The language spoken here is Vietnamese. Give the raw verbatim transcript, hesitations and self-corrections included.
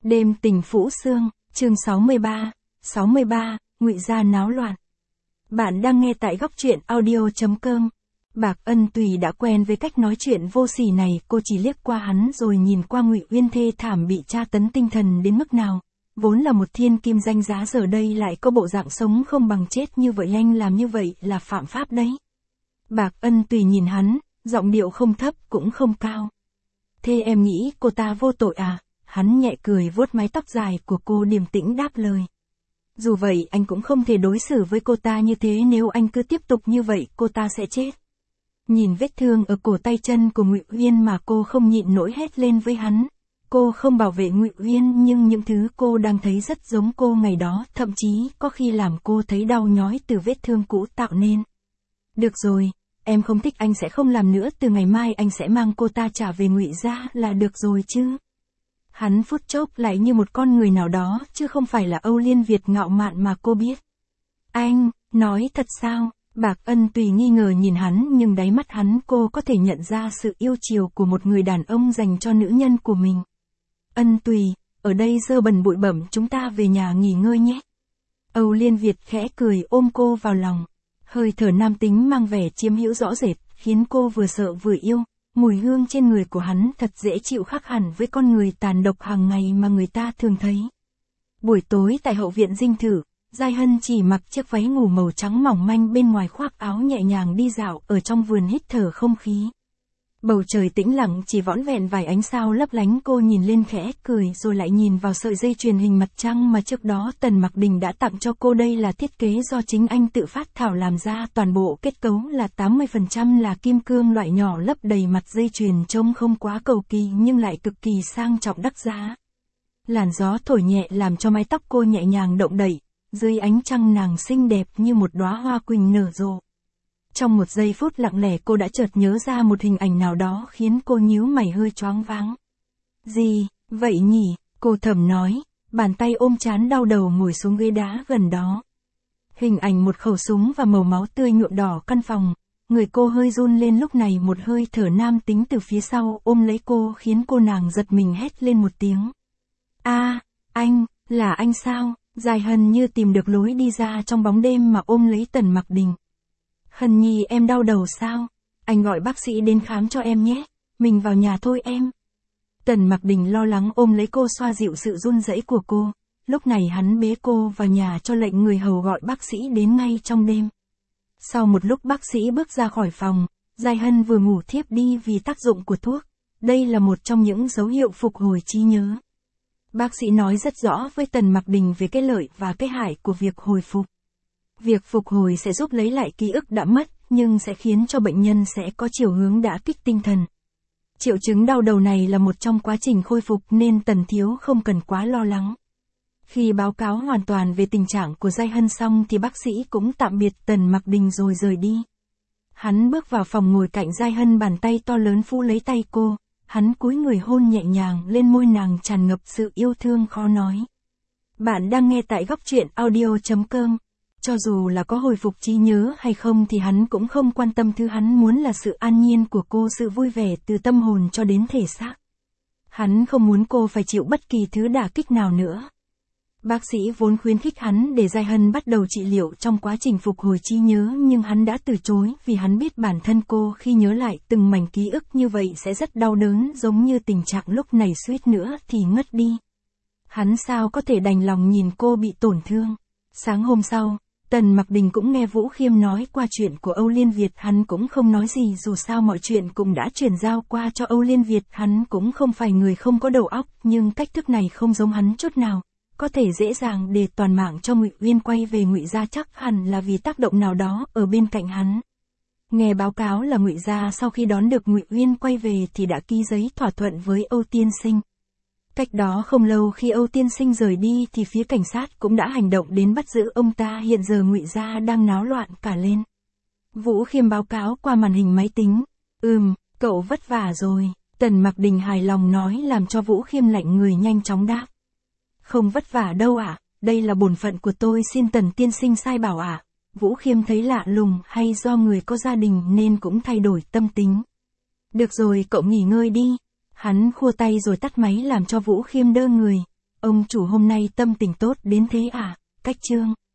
Đêm tình Phũ Sương, chương sáu mươi ba, sáu mươi ba, ngụy gia náo loạn. Bạn đang nghe tại góc truyện audio chấm com. Bạc Ân Tùy đã quen với cách nói chuyện vô sỉ này, cô chỉ liếc qua hắn rồi nhìn qua Ngụy Uyên thê thảm bị tra tấn tinh thần đến mức nào. Vốn là một thiên kim danh giá giờ đây lại có bộ dạng sống không bằng chết như vậy, anh làm như vậy là phạm pháp đấy. Bạc Ân Tùy nhìn hắn, giọng điệu không thấp cũng không cao. Thế em nghĩ cô ta vô tội à? Hắn nhẹ cười vuốt mái tóc dài của cô, điềm tĩnh đáp lời. Dù vậy anh cũng không thể đối xử với cô ta như thế, nếu anh cứ tiếp tục như vậy cô ta sẽ chết. Nhìn vết thương ở cổ tay chân của Ngụy Uyên mà cô không nhịn nổi hét lên với hắn. Cô không bảo vệ Ngụy Uyên nhưng những thứ cô đang thấy rất giống cô ngày đó, thậm chí có khi làm cô thấy đau nhói từ vết thương cũ tạo nên. Được rồi, em không thích anh sẽ không làm nữa, từ ngày mai anh sẽ mang cô ta trả về Ngụy gia là được rồi chứ. Hắn phút chốc lại như một con người nào đó, chứ không phải là Âu Liên Việt ngạo mạn mà cô biết. Anh, nói thật sao? Bạc Ân Tùy nghi ngờ nhìn hắn, nhưng đáy mắt hắn cô có thể nhận ra sự yêu chiều của một người đàn ông dành cho nữ nhân của mình. Ân Tùy, ở đây dơ bẩn bụi bẩm, chúng ta về nhà nghỉ ngơi nhé. Âu Liên Việt khẽ cười ôm cô vào lòng. Hơi thở nam tính mang vẻ chiếm hữu rõ rệt, khiến cô vừa sợ vừa yêu. Mùi hương trên người của hắn thật dễ chịu, khác hẳn với con người tàn độc hàng ngày mà người ta thường thấy. Buổi tối tại hậu viện dinh thự, Giai Hân chỉ mặc chiếc váy ngủ màu trắng mỏng manh, bên ngoài khoác áo nhẹ nhàng đi dạo ở trong vườn hít thở không khí. Bầu trời tĩnh lặng chỉ vỏn vẹn vài ánh sao lấp lánh, cô nhìn lên khẽ cười rồi lại nhìn vào sợi dây chuyền hình mặt trăng mà trước đó Tần Mặc Đình đã tặng cho cô. Đây là thiết kế do chính anh tự phát thảo làm ra, toàn bộ kết cấu là tám mươi phần trăm là kim cương loại nhỏ lấp đầy mặt dây chuyền, trông không quá cầu kỳ nhưng lại cực kỳ sang trọng đắt giá. Làn gió thổi nhẹ làm cho mái tóc cô nhẹ nhàng động đậy, dưới ánh trăng nàng xinh đẹp như một đóa hoa quỳnh nở rộ. Trong một giây phút lặng lẽ cô đã chợt nhớ ra một hình ảnh nào đó khiến cô nhíu mày hơi choáng váng. Gì, vậy nhỉ, cô thầm nói, bàn tay ôm trán đau đầu ngồi xuống ghế đá gần đó. Hình ảnh một khẩu súng và màu máu tươi nhuộm đỏ căn phòng, người cô hơi run lên, lúc này một hơi thở nam tính từ phía sau ôm lấy cô khiến cô nàng giật mình hét lên một tiếng. A, anh, là anh sao? Giai Hân như tìm được lối đi ra trong bóng đêm mà ôm lấy Tần Mặc Đình. Hân nhi, em đau đầu sao? Anh gọi bác sĩ đến khám cho em nhé. Mình vào nhà thôi em. Tần Mặc Đình lo lắng ôm lấy cô, xoa dịu sự run rẩy của cô. Lúc này hắn bế cô vào nhà cho lệnh người hầu gọi bác sĩ đến ngay trong đêm. Sau một lúc bác sĩ bước ra khỏi phòng, Giai Hân vừa ngủ thiếp đi vì tác dụng của thuốc. Đây là một trong những dấu hiệu phục hồi trí nhớ. Bác sĩ nói rất rõ với Tần Mặc Đình về cái lợi và cái hại của việc hồi phục. Việc phục hồi sẽ giúp lấy lại ký ức đã mất, nhưng sẽ khiến cho bệnh nhân sẽ có chiều hướng đả kích tinh thần. Triệu chứng đau đầu này là một trong quá trình khôi phục nên Tần thiếu không cần quá lo lắng. Khi báo cáo hoàn toàn về tình trạng của Giai Hân xong thì bác sĩ cũng tạm biệt Tần Mặc Đình rồi rời đi. Hắn bước vào phòng ngồi cạnh Giai Hân, bàn tay to lớn phủ lấy tay cô, hắn cúi người hôn nhẹ nhàng lên môi nàng, tràn ngập sự yêu thương khó nói. Bạn đang nghe tại góc truyện audio chấm com. Cho dù là có hồi phục trí nhớ hay không thì hắn cũng không quan tâm, thứ hắn muốn là sự an nhiên của cô, sự vui vẻ từ tâm hồn cho đến thể xác. Hắn không muốn cô phải chịu bất kỳ thứ đả kích nào nữa. Bác sĩ vốn khuyến khích hắn để Giai Hân bắt đầu trị liệu trong quá trình phục hồi trí nhớ, nhưng hắn đã từ chối vì hắn biết bản thân cô khi nhớ lại từng mảnh ký ức như vậy sẽ rất đau đớn, giống như tình trạng lúc này suýt nữa thì ngất đi. Hắn sao có thể đành lòng nhìn cô bị tổn thương. Sáng hôm sau, Tần Mặc Đình cũng nghe Vũ Khiêm nói qua chuyện của Âu Liên Việt, hắn cũng không nói gì, dù sao mọi chuyện cũng đã chuyển giao qua cho Âu Liên Việt, hắn cũng không phải người không có đầu óc, nhưng cách thức này không giống hắn chút nào. Có thể dễ dàng để toàn mạng cho Ngụy Uyên quay về Ngụy gia chắc hẳn là vì tác động nào đó ở bên cạnh hắn. Nghe báo cáo là Ngụy gia sau khi đón được Ngụy Uyên quay về thì đã ký giấy thỏa thuận với Âu tiên sinh. Cách đó không lâu khi Âu tiên sinh rời đi thì phía cảnh sát cũng đã hành động đến bắt giữ ông ta, hiện giờ Ngụy gia đang náo loạn cả lên. Vũ Khiêm báo cáo qua màn hình máy tính. Ừm, cậu vất vả rồi. Tần Mặc Đình hài lòng nói, làm cho Vũ Khiêm lạnh người nhanh chóng đáp. Không vất vả đâu ạ, à, đây là bổn phận của tôi, xin Tần tiên sinh sai bảo ạ. À. Vũ Khiêm thấy lạ lùng, hay do người có gia đình nên cũng thay đổi tâm tính. Được rồi, cậu nghỉ ngơi đi. Hắn khua tay rồi tắt máy làm cho Vũ Khiêm đơ người. Ông chủ hôm nay tâm tình tốt đến thế à? Cách chương.